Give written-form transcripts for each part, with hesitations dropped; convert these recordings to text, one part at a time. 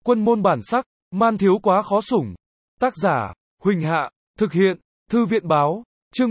Quân môn bản sắc, man thiếu quá khó sủng. Tác giả, Huỳnh Hạ, thực hiện, Thư viện báo, chương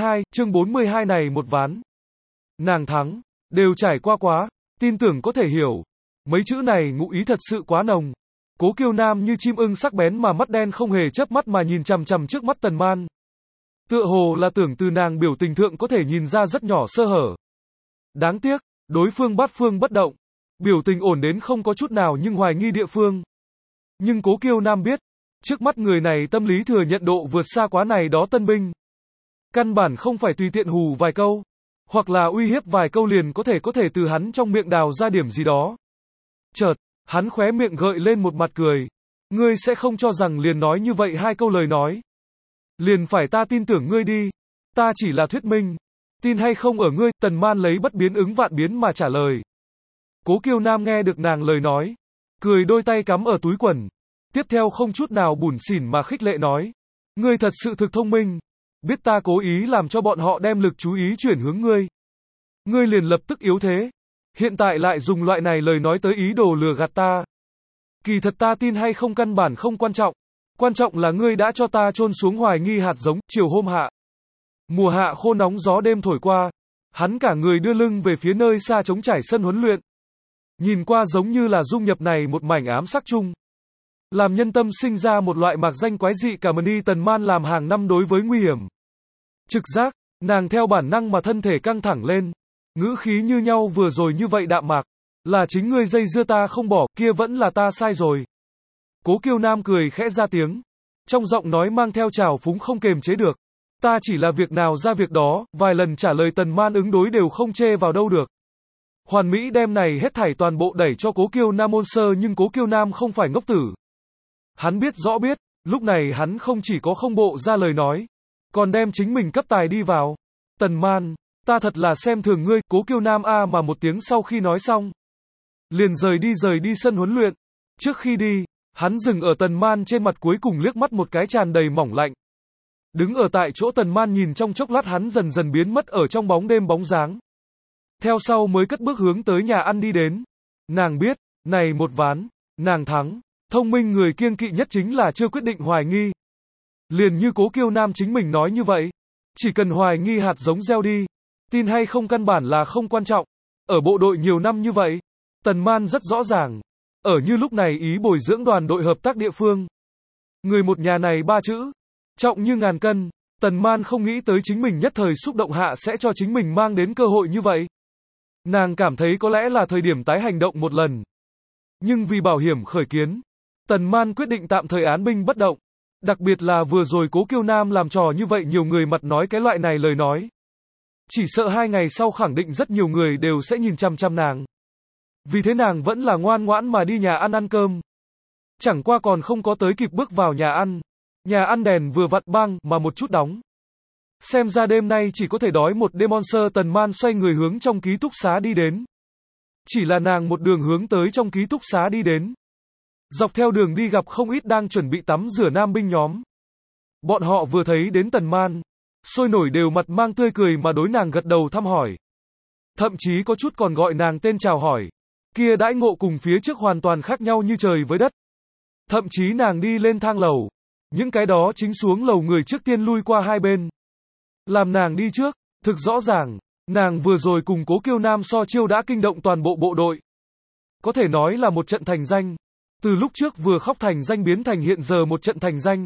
42 này một ván. Nàng thắng, đều trải qua quá, tin tưởng có thể hiểu. Mấy chữ này ngụ ý thật sự quá nồng. Cố Kiêu Nam như chim ưng sắc bén mà mắt đen không hề chớp mắt mà nhìn chằm chằm trước mắt Tần Man. Tựa hồ là tưởng từ nàng biểu tình thượng có thể nhìn ra rất nhỏ sơ hở. Đáng tiếc, đối phương bát phương bất động. Biểu tình ổn đến không có chút nào nhưng hoài nghi địa phương. Nhưng Cố Kiêu Nam biết, trước mắt người này tâm lý thừa nhận độ vượt xa quá này đó tân binh. Căn bản không phải tùy tiện hù vài câu, hoặc là uy hiếp vài câu liền có thể từ hắn trong miệng đào ra điểm gì đó. Chợt, hắn khóe miệng gợi lên một mặt cười. Ngươi sẽ không cho rằng liền nói như vậy hai câu lời nói. Liền phải ta tin tưởng ngươi đi. Ta chỉ là thuyết minh. Tin hay không ở ngươi, Tần Man lấy bất biến ứng vạn biến mà trả lời. Cố Kiêu Nam nghe được nàng lời nói. Cười đôi tay cắm ở túi quần. Tiếp theo không chút nào bủn xỉn mà khích lệ nói. Ngươi thật sự thực thông minh. Biết ta cố ý làm cho bọn họ đem lực chú ý chuyển hướng ngươi. Ngươi liền lập tức yếu thế. Hiện tại lại dùng loại này lời nói tới ý đồ lừa gạt ta. Kỳ thật ta tin hay không căn bản không quan trọng. Quan trọng là ngươi đã cho ta chôn xuống hoài nghi hạt giống. Chiều hôm hạ. Mùa hạ khô nóng gió đêm thổi qua. Hắn cả người đưa lưng về phía nơi xa trống trải sân huấn luyện. Nhìn qua giống như là dung nhập này một mảnh ám sắc chung. Làm nhân tâm sinh ra một loại mạc danh quái dị cảm ơn Tần Man làm hàng năm đối với nguy hiểm. Trực giác, nàng theo bản năng mà thân thể căng thẳng lên. Ngữ khí như nhau vừa rồi như vậy đạm mạc. Là chính ngươi dây dưa ta không bỏ, kia vẫn là ta sai rồi. Cố Kiêu Nam cười khẽ ra tiếng. Trong giọng nói mang theo trào phúng không kềm chế được. Ta chỉ là việc nào ra việc đó, vài lần trả lời Tần Man ứng đối đều không chê vào đâu được. Hoàn Mỹ đem này hết thảy toàn bộ đẩy cho Cố Kiêu Nam ôn sơ nhưng Cố Kiêu Nam không phải ngốc tử. Hắn biết rõ biết, lúc này hắn không chỉ có không bộ ra lời nói, còn đem chính mình cấp tài đi vào. Tần Man, ta thật là xem thường ngươi, Cố Kiêu Nam a mà một tiếng sau khi nói xong. Liền rời đi sân huấn luyện. Trước khi đi, hắn dừng ở Tần Man trên mặt cuối cùng liếc mắt một cái tràn đầy mỏng lạnh. Đứng ở tại chỗ Tần Man nhìn trong chốc lát hắn dần dần biến mất ở trong bóng đêm bóng dáng. Theo sau mới cất bước hướng tới nhà ăn đi đến. Nàng biết, này một ván, nàng thắng. Thông minh người kiêng kỵ nhất chính là chưa quyết định hoài nghi. Liền như Cố Kiêu Nam chính mình nói như vậy. Chỉ cần hoài nghi hạt giống gieo đi. Tin hay không căn bản là không quan trọng. Ở bộ đội nhiều năm như vậy, Tần Man rất rõ ràng. Ở như lúc này ý bồi dưỡng đoàn đội hợp tác địa phương. Người một nhà này ba chữ. Trọng như ngàn cân. Tần Man không nghĩ tới chính mình nhất thời xúc động hạ sẽ cho chính mình mang đến cơ hội như vậy. Nàng cảm thấy có lẽ là thời điểm tái hành động một lần. Nhưng vì bảo hiểm khởi kiến, Tần Man quyết định tạm thời án binh bất động. Đặc biệt là vừa rồi Cố Kiêu Nam làm trò như vậy nhiều người mặt nói cái loại này lời nói. Chỉ sợ 2 ngày sau khẳng định rất nhiều người đều sẽ nhìn chăm chăm nàng. Vì thế nàng vẫn là ngoan ngoãn mà đi nhà ăn cơm. Chẳng qua còn không có tới kịp bước vào nhà ăn. Nhà ăn đèn vừa vặn băng mà một chút đóng. Xem ra đêm nay chỉ có thể đói một đêm monster. Tần Man xoay người hướng trong ký túc xá đi đến. Chỉ là nàng một đường hướng tới trong ký túc xá đi đến. Dọc theo đường đi gặp không ít đang chuẩn bị tắm rửa nam binh nhóm. Bọn họ vừa thấy đến Tần Man, sôi nổi đều mặt mang tươi cười mà đối nàng gật đầu thăm hỏi. Thậm chí có chút còn gọi nàng tên chào hỏi. Kia đãi ngộ cùng phía trước hoàn toàn khác nhau như trời với đất. Thậm chí nàng đi lên thang lầu. Những cái đó chính xuống lầu người trước tiên lui qua hai bên. Làm nàng đi trước, thực rõ ràng, nàng vừa rồi cùng Cố Kiêu Nam so chiêu đã kinh động toàn bộ bộ đội. Có thể nói là một trận thành danh. Từ lúc trước vừa khóc thành danh biến thành hiện giờ một trận thành danh.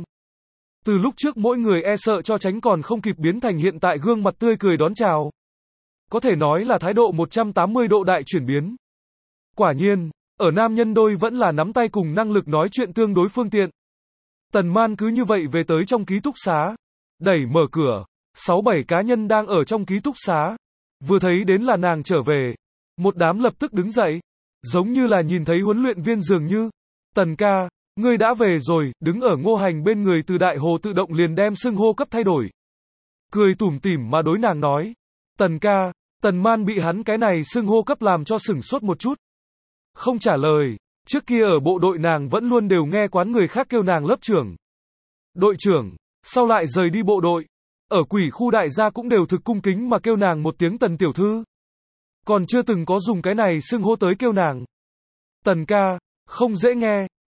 Từ lúc trước mỗi người e sợ cho tránh còn không kịp biến thành hiện tại gương mặt tươi cười đón chào. Có thể nói là thái độ 180 độ đại chuyển biến. Quả nhiên, ở nam nhân đôi vẫn là nắm tay cùng năng lực nói chuyện tương đối phương tiện. Tần Man cứ như vậy về tới trong ký túc xá. Đẩy mở cửa, 6-7 cá nhân đang ở trong ký túc xá. Vừa thấy đến là nàng trở về. Một đám lập tức đứng dậy. Giống như là nhìn thấy huấn luyện viên dường như. Tần ca, ngươi đã về rồi, đứng ở Ngô Hành bên người từ Đại Hồ tự động liền đem xưng hô cấp thay đổi. Cười tủm tỉm mà đối nàng nói. Tần ca, Tần Man bị hắn cái này xưng hô cấp làm cho sửng sốt một chút. Không trả lời, trước kia ở bộ đội nàng vẫn luôn đều nghe quán người khác kêu nàng lớp trưởng. Đội trưởng, sau lại rời đi bộ đội. Ở quỷ khu đại gia cũng đều thực cung kính mà kêu nàng một tiếng Tần tiểu thư. Còn chưa từng có dùng cái này xưng hô tới kêu nàng. Tần ca, không dễ nghe,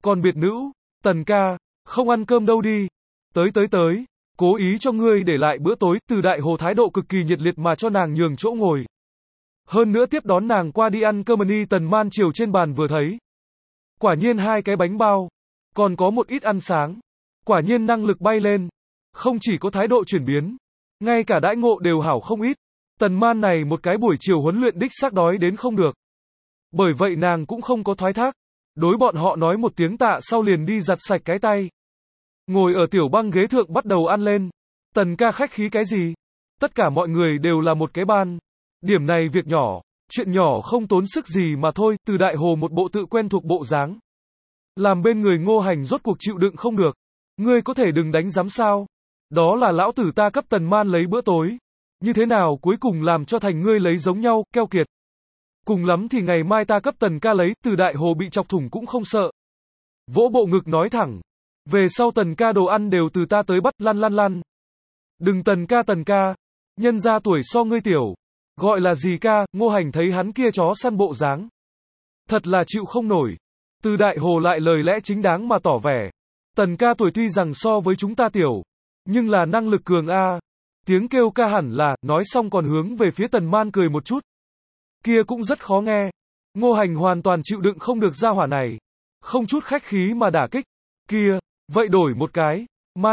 Còn biệt nữ, Tần ca, không ăn cơm đâu đi. Tới, cố ý cho ngươi để lại bữa tối, Từ Đại Hồ thái độ cực kỳ nhiệt liệt mà cho nàng nhường chỗ ngồi. Hơn nữa tiếp đón nàng qua đi ăn cơm. Ni Tần Man chiều trên bàn vừa thấy. Quả nhiên 2 cái bánh bao, còn có một ít ăn sáng. Quả nhiên năng lực bay lên, không chỉ có thái độ chuyển biến, ngay cả đãi ngộ đều hảo không ít. Tần Man này một cái buổi chiều huấn luyện đích xác đói đến không được. Bởi vậy nàng cũng không có thoái thác. Đối bọn họ nói một tiếng tạ sau liền đi giặt sạch cái tay. Ngồi ở tiểu băng ghế thượng bắt đầu ăn lên. Tần ca khách khí cái gì? Tất cả mọi người đều là một cái ban. Điểm này việc nhỏ, chuyện nhỏ không tốn sức gì mà thôi. Từ Đại Hồ một bộ tự quen thuộc bộ dáng. Làm bên người Ngô Hành rốt cuộc chịu đựng không được. Ngươi có thể đừng đánh giám sao? Đó là lão tử ta cấp Tần Man lấy bữa tối. Như thế nào cuối cùng làm cho thành ngươi lấy giống nhau, keo kiệt. Cùng lắm thì ngày mai ta cấp Tần ca lấy. Từ Đại Hồ bị chọc thủng cũng không sợ. Vỗ bộ ngực nói thẳng. Về sau Tần ca đồ ăn đều từ ta tới bắt, lăn. Đừng Tần ca, nhân ra tuổi so ngươi tiểu. Gọi là gì ca? Ngô Hành thấy hắn kia chó săn bộ dáng. Thật là chịu không nổi. Từ Đại Hồ lại lời lẽ chính đáng mà tỏ vẻ. Tần ca tuổi tuy rằng so với chúng ta tiểu, nhưng là năng lực cường a. Tiếng kêu ca hẳn là, nói xong còn hướng về phía Tần Man cười một chút. Kia cũng rất khó nghe. Ngô Hành hoàn toàn chịu đựng không được gia hỏa này. Không chút khách khí mà đả kích. Kia, vậy đổi một cái.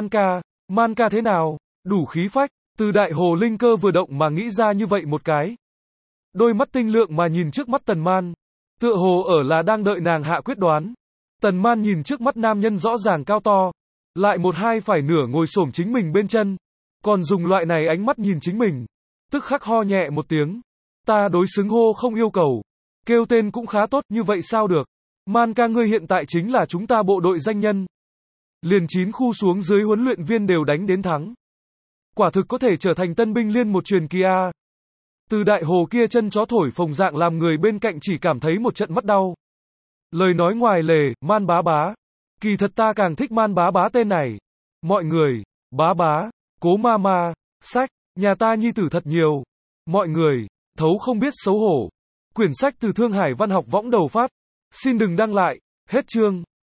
Man ca thế nào? Đủ khí phách. Từ Đại Hồ linh cơ vừa động mà nghĩ ra như vậy một cái. Đôi mắt tinh lượng mà nhìn trước mắt Tần Man. Tựa hồ ở là đang đợi nàng hạ quyết đoán. Tần Man nhìn trước mắt nam nhân rõ ràng cao to. Lại một hai phải nửa ngồi xổm chính mình bên chân. Còn dùng loại này ánh mắt nhìn chính mình. Tức khắc ho nhẹ một tiếng. Ta đối xứng hô không yêu cầu. Kêu tên cũng khá tốt, như vậy sao được. Man ca ngươi hiện tại chính là chúng ta bộ đội danh nhân. Liền 9 khu xuống dưới huấn luyện viên đều đánh đến thắng. Quả thực có thể trở thành tân binh liên một truyền kỳ a. Từ Đại Hồ kia chân chó thổi phồng dạng làm người bên cạnh chỉ cảm thấy một trận mắt đau. Lời nói ngoài lề, Man bá bá. Kỳ thật ta càng thích Man bá bá tên này. Mọi người, bá, cố ma, sách, nhà ta nhi tử thật nhiều. Mọi người, thấu không biết xấu hổ. Quyển sách từ Thương Hải Văn học võng đầu phát. Xin đừng đăng lại, hết chương.